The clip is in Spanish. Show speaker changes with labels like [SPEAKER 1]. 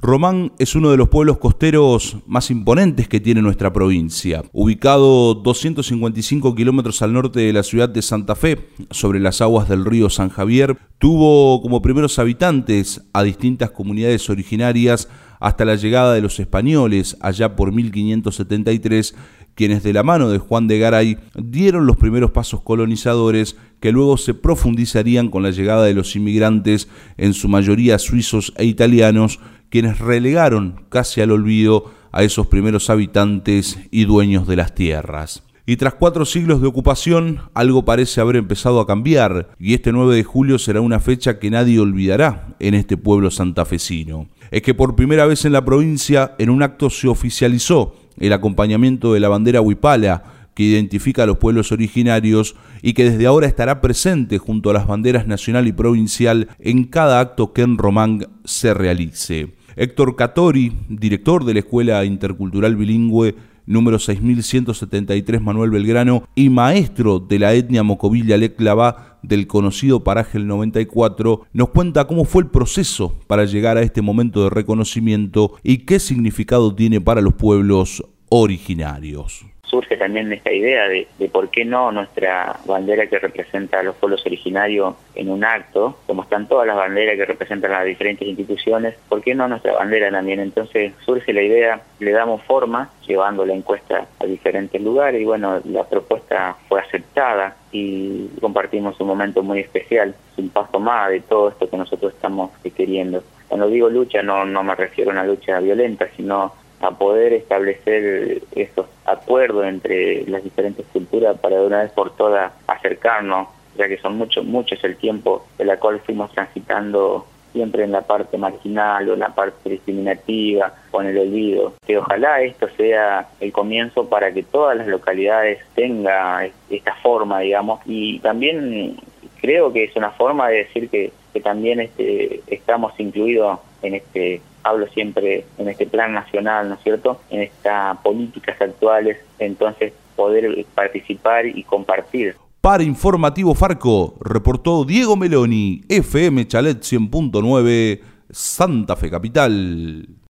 [SPEAKER 1] Román es uno de los pueblos costeros más imponentes que tiene nuestra provincia. Ubicado 255 kilómetros al norte de la ciudad de Santa Fe, sobre las aguas del río San Javier, tuvo como primeros habitantes a distintas comunidades originarias hasta la llegada de los españoles allá por 1573, quienes de la mano de Juan de Garay dieron los primeros pasos colonizadores que luego se profundizarían con la llegada de los inmigrantes, en su mayoría suizos e italianos, quienes relegaron casi al olvido a esos primeros habitantes y dueños de las tierras. Y tras 4 siglos de ocupación, algo parece haber empezado a cambiar, y este 9 de julio será una fecha que nadie olvidará en este pueblo santafesino. Es que por primera vez en la provincia, en un acto se oficializó el acompañamiento de la bandera huipala, que identifica a los pueblos originarios y que desde ahora estará presente junto a las banderas nacional y provincial en cada acto que en Román se realice. Héctor Catori, director de la Escuela Intercultural Bilingüe número 6173 Manuel Belgrano y maestro de la etnia Mocovilla Leclavá del conocido paraje El 94, nos cuenta cómo fue el proceso para llegar a este momento de reconocimiento y qué significado tiene para los pueblos originarios.
[SPEAKER 2] Surge también esta idea de por qué no nuestra bandera que representa a los pueblos originarios en un acto, como están todas las banderas que representan a las diferentes instituciones, ¿por qué no nuestra bandera también? Entonces surge la idea, le damos forma, llevando la encuesta a diferentes lugares, y bueno, la propuesta fue aceptada y compartimos un momento muy especial, un paso más de todo esto que nosotros estamos queriendo. Cuando digo lucha no me refiero a una lucha violenta, sino a poder establecer esos acuerdos entre las diferentes culturas para de una vez por todas acercarnos, ya que son muchos el tiempo de la cual fuimos transitando siempre en la parte marginal o en la parte discriminativa o en el olvido. Que ojalá esto sea el comienzo para que todas las localidades tengan esta forma, digamos, y también creo que es una forma de decir que también estamos incluidos en hablo siempre en este plan nacional, ¿no es cierto?, en estas políticas actuales, entonces poder participar y compartir.
[SPEAKER 1] Para Informativo Farco, reportó Diego Meloni, FM Chalet 100.9, Santa Fe Capital.